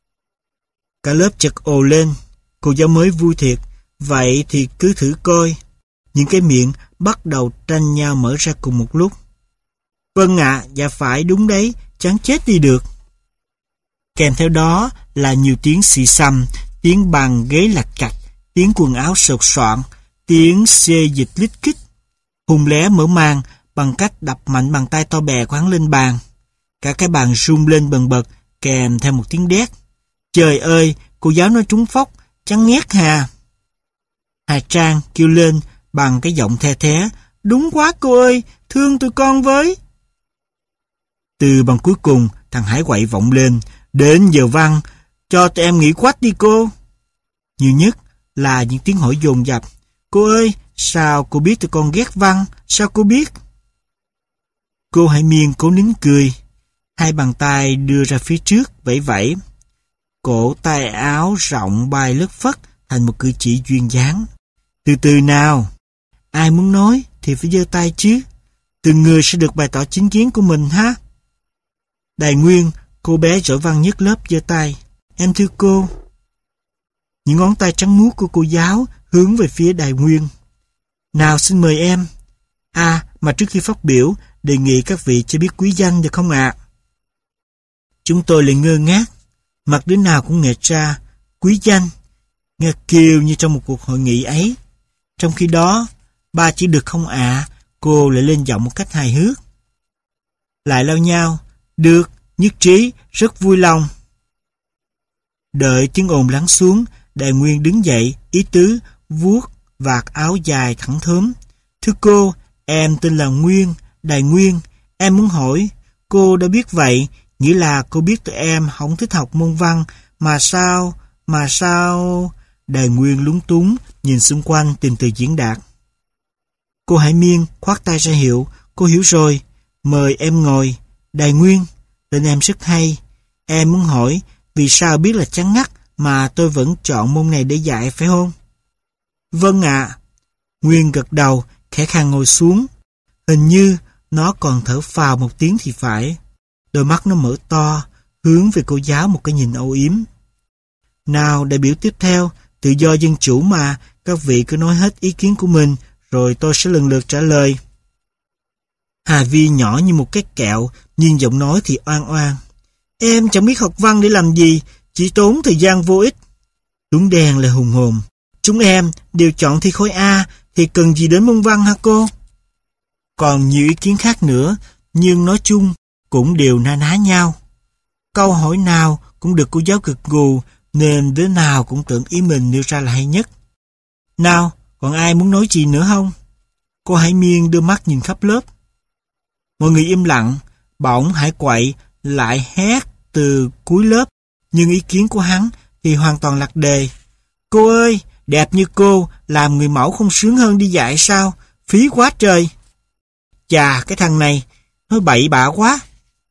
Cả lớp chợt ồ lên. Cô giáo mới vui thiệt. Vậy thì cứ thử coi. Những cái miệng bắt đầu tranh nhau mở ra cùng một lúc. Vâng ạ, à, dạ phải, đúng đấy, chán chết đi được. Kèm theo đó là nhiều tiếng xì xầm, tiếng bàn ghế lạch cạch, tiếng quần áo sột soạn, tiếng xê dịch lít kích. Hùng lé mở màn bằng cách đập mạnh bàn tay to bè của hắn lên bàn. Cả cái bàn rung lên bần bật, kèm theo một tiếng đét. Trời ơi, cô giáo nói trúng phóc, chán nghét hà. Hà Trang kêu lên bằng cái giọng the thé. Đúng quá cô ơi, thương tụi con với. Từ bằng cuối cùng, thằng Hải quậy vọng lên. Đến giờ văn, cho tụi em nghỉ quách đi cô. Nhiều nhất là những tiếng hỏi dồn dập. Cô ơi, sao cô biết tụi con ghét văn? Sao cô biết? Cô Hải Miên cố nín cười. Hai bàn tay đưa ra phía trước, vẫy vẫy. Cổ tay áo rộng bay lất phất thành một cử chỉ duyên dáng. Từ từ nào. Ai muốn nói thì phải giơ tay chứ. Từng người sẽ được bày tỏ chính kiến của mình ha. Đài Nguyên, cô bé giỏi văn nhất lớp giơ tay. Em thưa cô. Những ngón tay trắng muốt của cô giáo hướng về phía Đài Nguyên. Nào xin mời em. À, mà trước khi phát biểu, đề nghị các vị cho biết quý danh được không ạ? À? Chúng tôi lại ngơ ngác, mặt đứa nào cũng nghẹt ra, quý danh, nghe kêu như trong một cuộc hội nghị ấy. Trong khi đó, ba chỉ được không ạ, à, cô lại lên giọng một cách hài hước. Lại lao nhau, được, nhất trí, rất vui lòng. Đợi tiếng ồn lắng xuống, Đài Nguyên đứng dậy, ý tứ, vuốt vạt áo dài thẳng thớm. Thưa cô, em tên là Nguyên, Đài Nguyên. Em muốn hỏi, cô đã biết vậy, nghĩa là cô biết tụi em không thích học môn văn, mà sao, mà sao... Đài Nguyên lúng túng, nhìn xung quanh tìm từ diễn đạt. Cô Hải Miên khoát tay ra hiệu, cô hiểu rồi, mời em ngồi. Đài Nguyên, tên em rất hay. Em muốn hỏi, vì sao biết là chán ngắt mà tôi vẫn chọn môn này để dạy phải không? Vâng ạ. À. Nguyên gật đầu, khẽ khàng ngồi xuống. Hình như nó còn thở phào một tiếng thì phải. Đôi mắt nó mở to, hướng về cô giáo một cái nhìn âu yếm. Nào, đại biểu tiếp theo, tự do dân chủ mà, các vị cứ nói hết ý kiến của mình, rồi tôi sẽ lần lượt trả lời. Hà Vi nhỏ như một cái kẹo, nhưng giọng nói thì oan oan. Em chẳng biết học văn để làm gì, chỉ tốn thời gian vô ích. Đúng đen là hùng hồn. Chúng em đều chọn thi khối A, thì cần gì đến môn văn hả cô? Còn nhiều ý kiến khác nữa, nhưng nói chung cũng đều na ná nhau. Câu hỏi nào cũng được cô giáo gật gù, nên đứa nào cũng tưởng ý mình nêu ra là hay nhất. Nào, còn ai muốn nói gì nữa không? Cô Hải Miên đưa mắt nhìn khắp lớp. Mọi người im lặng, bỗng Hải quậy lại hét từ cuối lớp, nhưng ý kiến của hắn thì hoàn toàn lạc đề. Cô ơi, đẹp như cô, làm người mẫu không sướng hơn đi dạy sao? Phí quá trời. Chà, cái thằng này, nói bậy bạ quá.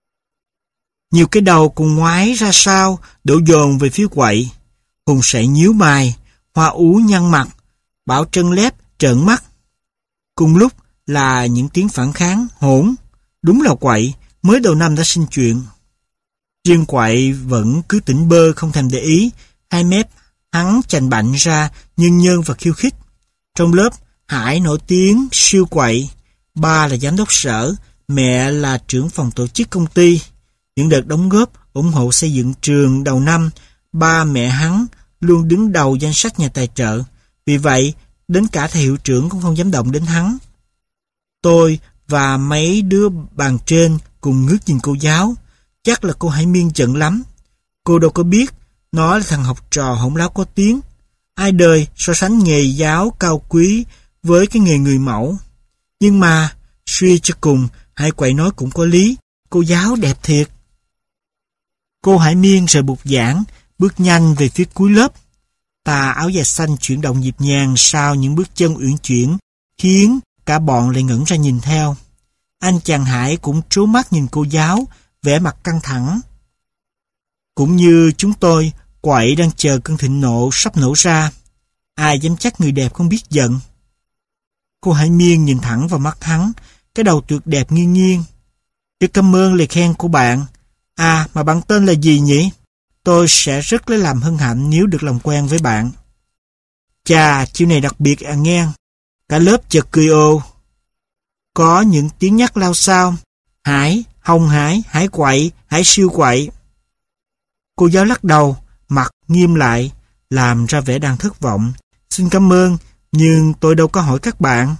Nhiều cái đầu cùng ngoái ra sau, đổ dồn về phía quậy. Hùng Sậy nhíu mày, Hoa Ú nhăn mặt, Bảo Trân Lép trợn mắt. Cùng lúc là những tiếng phản kháng, hỗn. Đúng là quậy, mới đầu năm đã sinh chuyện. Riêng quậy vẫn cứ tỉnh bơ không thèm để ý, hai mép hắn chành bạnh ra, nhân nhơn và khiêu khích. Trong lớp, Hải nổi tiếng siêu quậy. Ba là giám đốc sở, mẹ là trưởng phòng tổ chức công ty. Những đợt đóng góp, ủng hộ xây dựng trường đầu năm, ba mẹ hắn luôn đứng đầu danh sách nhà tài trợ. Vì vậy, đến cả thầy hiệu trưởng cũng không dám động đến hắn. Tôi và mấy đứa bàn trên cùng ngước nhìn cô giáo. Chắc là cô Hải Miên giận lắm. Cô đâu có biết, nó là thằng học trò hỗn láo có tiếng. Ai đời so sánh nghề giáo cao quý với cái nghề người mẫu. Nhưng mà, suy cho cùng, Hải quậy nói cũng có lý. Cô giáo đẹp thiệt. Cô Hải Miên rời bục giảng, bước nhanh về phía cuối lớp. Tà áo dài xanh chuyển động nhịp nhàng sau những bước chân uyển chuyển, khiến cả bọn lại ngẩng ra nhìn theo. Anh chàng Hải cũng trố mắt nhìn cô giáo, vẻ mặt căng thẳng. Cũng như chúng tôi, quậy đang chờ cơn thịnh nộ sắp nổ ra. Ai dám chắc người đẹp không biết giận. Cô Hải Miên nhìn thẳng vào mắt hắn, cái đầu tuyệt đẹp nghiêng nghiêng. Rất cảm ơn lời khen của bạn. À, mà bạn tên là gì nhỉ? Tôi sẽ rất lấy làm hân hạnh nếu được làm quen với bạn. Chà, chiêu này đặc biệt à nghe. Cả lớp chợt cười ồ. Có những tiếng nhắc lao sao. Hải, Hồng Hải, Hải quậy, Hải siêu quậy. Cô giáo lắc đầu, mặt nghiêm lại, làm ra vẻ đang thất vọng. Xin cảm ơn, nhưng tôi đâu có hỏi các bạn.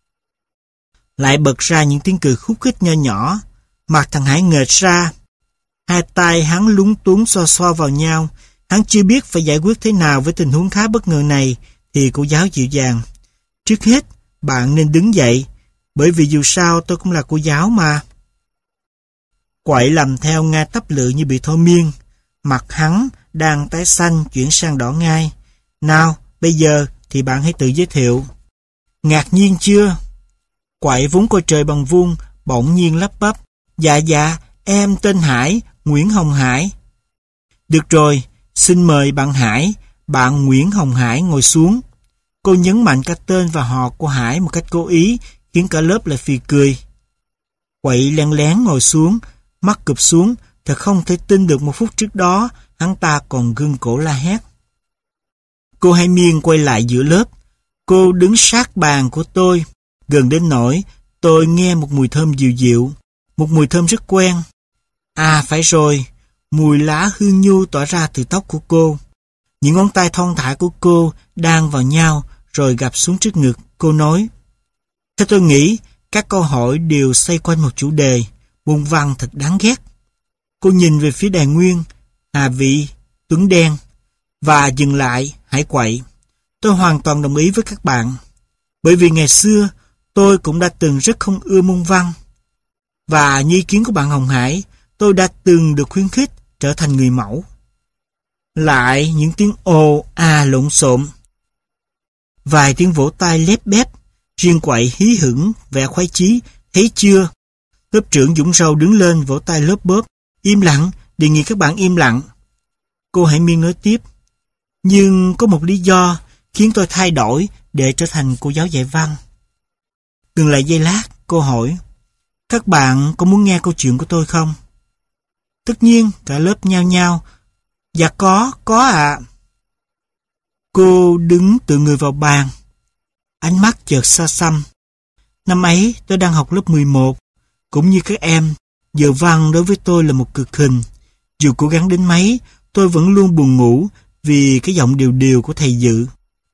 Lại bật ra những tiếng cười khúc khích nho nhỏ. Mặt thằng Hải nghệch ra. Hai tay hắn lúng túng xoa xoa vào nhau. Hắn chưa biết phải giải quyết thế nào với tình huống khá bất ngờ này, thì cô giáo dịu dàng. Trước hết, bạn nên đứng dậy, bởi vì dù sao tôi cũng là cô giáo mà. Quậy làm theo ngay tắp lự như bị thôi miên. Mặt hắn đang tái xanh chuyển sang đỏ ngay. Nào, bây giờ thì bạn hãy tự giới thiệu. Ngạc nhiên chưa? Quậy vốn coi trời bằng vuông, bỗng nhiên lắp bắp. Dạ dạ, em tên Hải, Nguyễn Hồng Hải. Được rồi, xin mời bạn Hải, bạn Nguyễn Hồng Hải ngồi xuống. Cô nhấn mạnh cả tên và họ của Hải một cách cố ý, khiến cả lớp lại phì cười. Quậy lén lén ngồi xuống, mắt cụp xuống, thật không thể tin được một phút trước đó, hắn ta còn gương cổ la hét. Cô Hải Miên quay lại giữa lớp. Cô đứng sát bàn của tôi, gần đến nỗi tôi nghe một mùi thơm dịu dịu, một mùi thơm rất quen. À phải rồi, mùi lá hương nhu tỏa ra từ tóc của cô. Những ngón tay thon thả của cô đan vào nhau rồi gập xuống trước ngực. Cô nói, theo tôi nghĩ, các câu hỏi đều xoay quanh một chủ đề, buồn văn thật đáng ghét. Cô nhìn về phía Đài Nguyên, Hà Vị, Tuấn Đen, và dừng lại, Hải quậy. Tôi hoàn toàn đồng ý với các bạn, bởi vì ngày xưa tôi cũng đã từng rất không ưa môn văn. Và như ý kiến của bạn Hồng Hải, tôi đã từng được khuyến khích trở thành người mẫu. Lại những tiếng ồ à lộn xộn. Vài tiếng vỗ tay lép bép, riêng quậy hí hửng, vẻ khoái chí, thấy chưa? Lớp trưởng Dũng Râu đứng lên vỗ tay lớp bóp. Im lặng, đề nghị các bạn im lặng. Cô Hải Miên nói tiếp. Nhưng có một lý do khiến tôi thay đổi để trở thành cô giáo dạy văn. Dừng lại giây lát, cô hỏi, các bạn có muốn nghe câu chuyện của tôi không? Tất nhiên, cả lớp nhao nhao. Dạ có, có ạ. À. Cô đứng tựa người vào bàn. Ánh mắt chợt xa xăm. Năm ấy tôi đang học lớp mười một. Cũng như các em, giờ văn đối với tôi là một cực hình. Dù cố gắng đến mấy, tôi vẫn luôn buồn ngủ vì cái giọng điều điều của thầy Dự.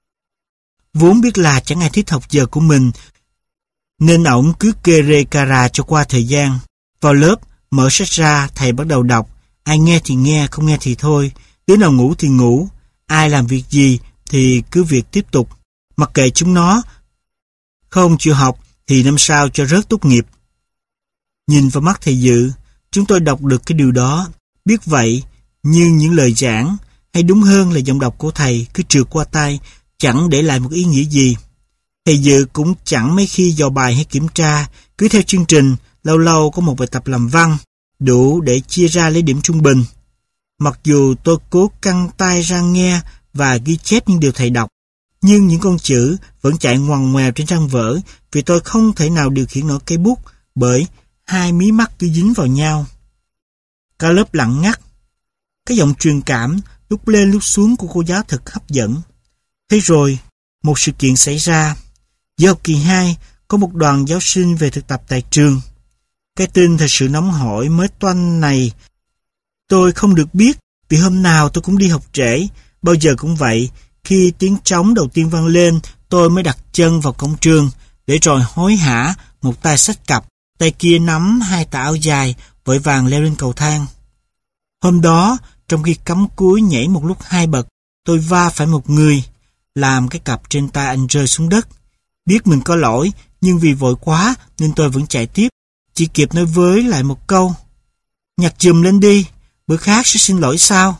Vốn biết là chẳng ai thích học giờ của mình, nên ổng cứ kê rê cà rà cho qua thời gian. Vào lớp, mở sách ra, thầy bắt đầu đọc. Ai nghe thì nghe, không nghe thì thôi. Đứa nào ngủ thì ngủ. Ai làm việc gì thì cứ việc tiếp tục. Mặc kệ chúng nó. Không chịu học thì năm sau cho rớt tốt nghiệp. Nhìn vào mắt thầy Dự, chúng tôi đọc được cái điều đó. Biết vậy, nhưng những lời giảng, hay đúng hơn là giọng đọc của thầy cứ trượt qua tay, chẳng để lại một ý nghĩa gì. Thầy Dự cũng chẳng mấy khi dò bài hay kiểm tra, cứ theo chương trình, lâu lâu có một bài tập làm văn, đủ để chia ra lấy điểm trung bình. Mặc dù tôi cố căng tay ra nghe và ghi chép những điều thầy đọc, nhưng những con chữ vẫn chạy ngoằn ngoèo trên trang vở vì tôi không thể nào điều khiển nổi cây bút bởi hai mí mắt cứ dính vào nhau. Cả lớp lặng ngắt. Cái giọng truyền cảm lúc lên lúc xuống của cô giáo thật hấp dẫn. Thế rồi, một sự kiện xảy ra. Giữa học kỳ hai, có một đoàn giáo sinh về thực tập tại trường. Cái tin thật sự nóng hổi mới toanh này tôi không được biết vì hôm nào tôi cũng đi học trễ, bao giờ cũng vậy. Khi tiếng trống đầu tiên vang lên, tôi mới đặt chân vào cổng trường, để rồi hối hả, một tay xách cặp, tay kia nắm hai tà áo dài, vội vàng leo lên cầu thang. Hôm đó, trong khi cắm cúi nhảy một lúc hai bậc, tôi va phải một người, làm cái cặp trên tay anh rơi xuống đất. Biết mình có lỗi, nhưng vì vội quá nên tôi vẫn chạy tiếp, chỉ kịp nói với lại một câu: nhặt giùm lên đi, bữa khác sẽ xin lỗi sau.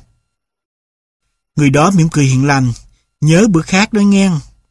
Người đó mỉm cười hiền lành: nhớ bữa khác đó nghe.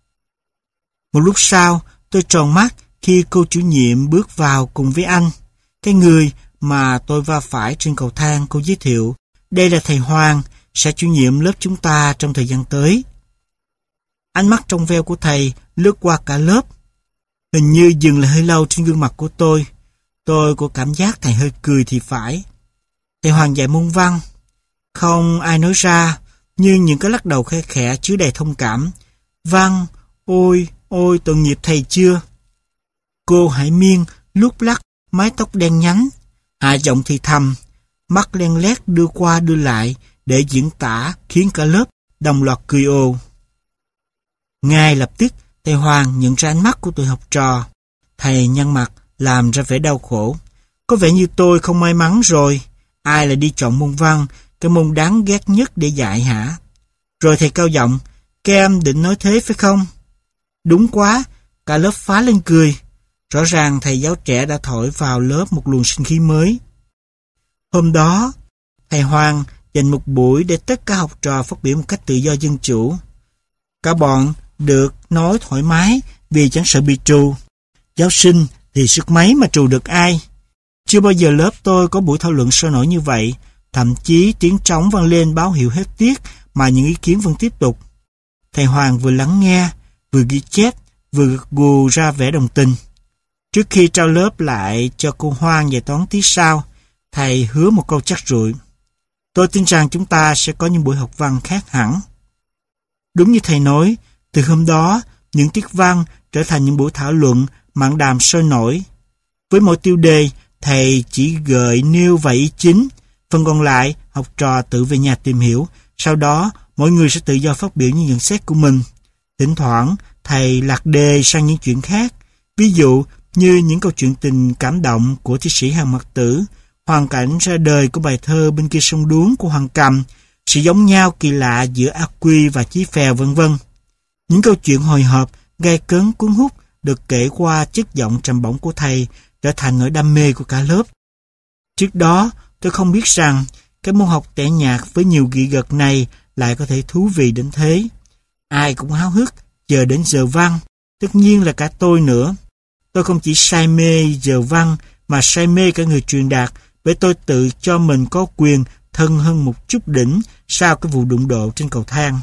Một lúc sau, tôi tròn mắt khi cô chủ nhiệm bước vào cùng với anh. Cái người mà tôi va phải trên cầu thang, cô giới thiệu, Đây là thầy Hoàng, sẽ chủ nhiệm lớp chúng ta trong thời gian tới. Ánh mắt trong veo của thầy lướt qua cả lớp. Hình như dừng lại hơi lâu trên gương mặt của tôi. Tôi có cảm giác thầy hơi cười thì phải. Thầy Hoàng dạy môn văn. Không ai nói ra, nhưng những cái lắc đầu khe khẽ chứa đầy thông cảm. Văn, ôi, ôi, tội nghiệp thầy chưa? Cô Hải Miên lúc lắc mái tóc đen nhánh, hạ giọng thì thầm, mắt len lét đưa qua đưa lại để diễn tả khiến cả lớp đồng loạt cười ồ. Ngay lập tức, thầy Hoàng nhận ra ánh mắt của tụi học trò. Thầy nhăn mặt, làm ra vẻ đau khổ. Có vẻ như tôi không may mắn rồi. Ai lại đi chọn môn văn, cái môn đáng ghét nhất để dạy hả? Rồi thầy cao giọng, các em định nói thế phải không? Đúng quá, cả lớp phá lên cười. Rõ ràng thầy giáo trẻ đã thổi vào lớp một luồng sinh khí mới. Hôm đó, thầy Hoàng dành một buổi để tất cả học trò phát biểu một cách tự do dân chủ. Cả bọn được nói thoải mái vì chẳng sợ bị trù. Giáo sinh thì sức mấy mà trù được ai. Chưa bao giờ lớp tôi có buổi thảo luận sôi nổi như vậy. Thậm chí tiếng trống vang lên báo hiệu hết tiết mà những ý kiến vẫn tiếp tục. Thầy Hoàng vừa lắng nghe, vừa ghi chép, vừa gật gù ra vẻ đồng tình. Trước khi trao lớp lại cho cô Hoang về toán tiết sau, thầy hứa một câu chắc rượi. Tôi tin rằng chúng ta sẽ có những buổi học văn khác hẳn. Đúng như thầy nói, từ hôm đó, những tiết văn trở thành những buổi thảo luận, mạn đàm sôi nổi. Với mỗi tiêu đề, thầy chỉ gợi nêu vài ý chính, phần còn lại, học trò tự về nhà tìm hiểu, sau đó mỗi người sẽ tự do phát biểu những nhận xét của mình. Thỉnh thoảng, thầy lạc đề sang những chuyện khác, ví dụ như những câu chuyện tình cảm động của thi sĩ Hàn Mặc Tử, hoàn cảnh ra đời của bài thơ Bên kia sông Đuống của Hoàng Cầm, sự giống nhau kỳ lạ giữa ác quy và chí phèo vân vân. Những câu chuyện hồi hộp, gay cấn cuốn hút được kể qua chất giọng trầm bổng của thầy trở thành nỗi đam mê của cả lớp. Trước đó, tôi không biết rằng cái môn học tẻ nhạt với nhiều gị gật này lại có thể thú vị đến thế. Ai cũng háo hức chờ đến giờ văn, tất nhiên là cả tôi nữa. Tôi không chỉ say mê giờ văn mà say mê cả người truyền đạt, bởi tôi tự cho mình có quyền thân hơn một chút đỉnh sau cái vụ đụng độ trên cầu thang.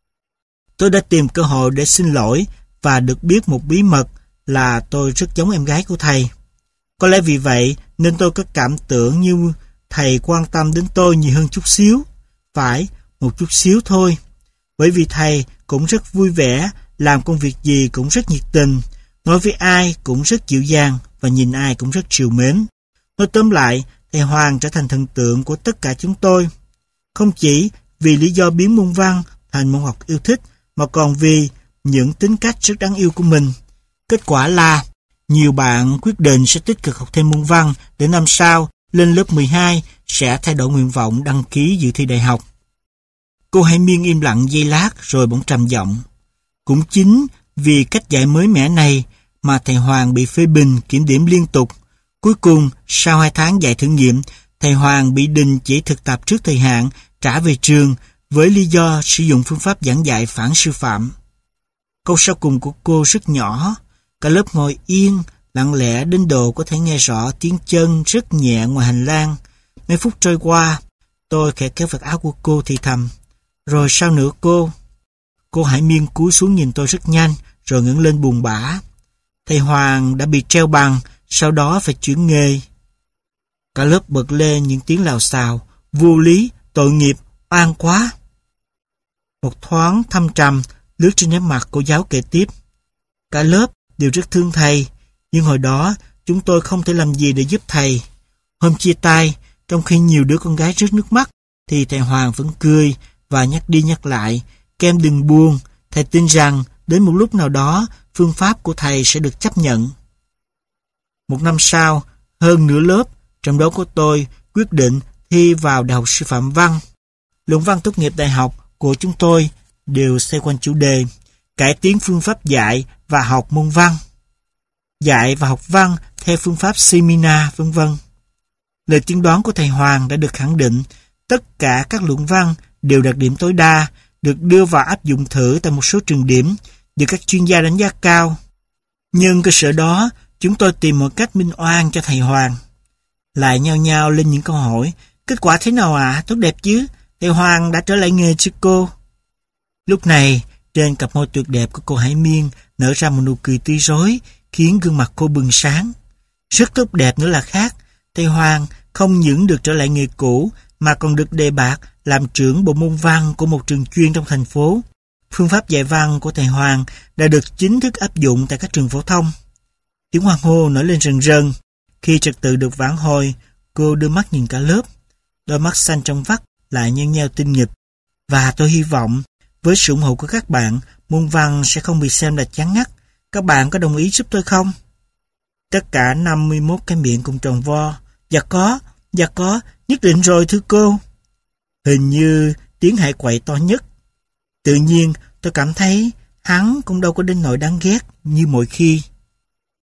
Tôi đã tìm cơ hội để xin lỗi và được biết một bí mật là tôi rất giống em gái của thầy. Có lẽ vì vậy nên tôi có cảm tưởng như thầy quan tâm đến tôi nhiều hơn chút xíu. Phải, một chút xíu thôi. Bởi vì thầy cũng rất vui vẻ, làm công việc gì cũng rất nhiệt tình, nói với ai cũng rất dịu dàng và nhìn ai cũng rất trìu mến. Nói tóm lại, thầy Hoàng trở thành thần tượng của tất cả chúng tôi. Không chỉ vì lý do biến môn văn thành môn học yêu thích, mà còn vì những tính cách rất đáng yêu của mình. Kết quả là nhiều bạn quyết định sẽ tích cực học thêm môn văn để năm sau lên lớp mười hai sẽ thay đổi nguyện vọng đăng ký dự thi đại học. Cô Hải Miên im lặng giây lát rồi bỗng trầm giọng. Cũng chính vì cách dạy mới mẻ này mà thầy Hoàng bị phê bình kiểm điểm liên tục. Cuối cùng, sau hai tháng dạy thử nghiệm, thầy Hoàng bị đình chỉ thực tập trước thời hạn, trả về trường với lý do sử dụng phương pháp giảng dạy phản sư phạm. Câu sau cùng của cô rất nhỏ, cả lớp ngồi yên, lặng lẽ đến độ có thể nghe rõ tiếng chân rất nhẹ ngoài hành lang. Mấy phút trôi qua, tôi khẽ kéo vạt áo của cô thì thầm. Rồi sao nữa cô? Cô Hải Miên cúi xuống nhìn tôi rất nhanh, rồi ngẩng lên buồn bã. Thầy Hoàng đã bị treo bằng, sau đó phải chuyển nghề. Cả lớp bật lên những tiếng lào xào, vô lý, tội nghiệp, oan quá. Một thoáng thâm trầm lướt trên nét mặt cô giáo kể tiếp. Cả lớp đều rất thương thầy, nhưng hồi đó chúng tôi không thể làm gì để giúp thầy. Hôm chia tay, trong khi nhiều đứa con gái rớt nước mắt, thì thầy Hoàng vẫn cười và nhắc đi nhắc lại. Các em đừng buồn, thầy tin rằng đến một lúc nào đó phương pháp của thầy sẽ được chấp nhận. Một năm sau, hơn nửa lớp, trong đó có tôi, quyết định thi vào Đại học Sư phạm Văn. Luận văn tốt nghiệp đại học của chúng tôi đều xoay quanh chủ đề cải tiến phương pháp dạy và học môn văn, dạy và học văn theo phương pháp seminar, vân vân. Lời tiên đoán của thầy Hoàng đã được khẳng định. Tất cả các luận văn đều đạt điểm tối đa, được đưa vào áp dụng thử tại một số trường điểm, được các chuyên gia đánh giá cao. Nhưng cơ sở đó, chúng tôi tìm mọi cách minh oan cho thầy Hoàng. Lại nhao nhao lên những câu hỏi, Kết quả thế nào ạ? À? Tốt đẹp chứ? Thầy Hoàng đã trở lại nghề chứ cô? Lúc này, trên cặp môi tuyệt đẹp của cô Hải Miên nở ra một nụ cười tươi rói, khiến gương mặt cô bừng sáng. Rất tốt đẹp nữa là khác. Thầy Hoàng không những được trở lại nghề cũ, mà còn được đề bạt làm trưởng bộ môn văn của một trường chuyên trong thành phố. Phương pháp dạy văn của thầy Hoàng đã được chính thức áp dụng tại các trường phổ thông. Tiếng hoan hô nổi lên rần rần. Khi trật tự được vãn hồi, cô đưa mắt nhìn cả lớp. Đôi mắt xanh trong vắt lại nheo nheo tinh nghịch. Và tôi hy vọng, với sự ủng hộ của các bạn, môn văn sẽ không bị xem là chán ngắt. Các bạn có đồng ý giúp tôi không? Tất cả năm mươi mốt cái miệng cùng tròn vo. Dạ có, dạ có, nhất định rồi thưa cô. Hình như tiếng Hải quậy to nhất. Tự nhiên tôi cảm thấy hắn cũng đâu có đến nỗi đáng ghét như mọi khi.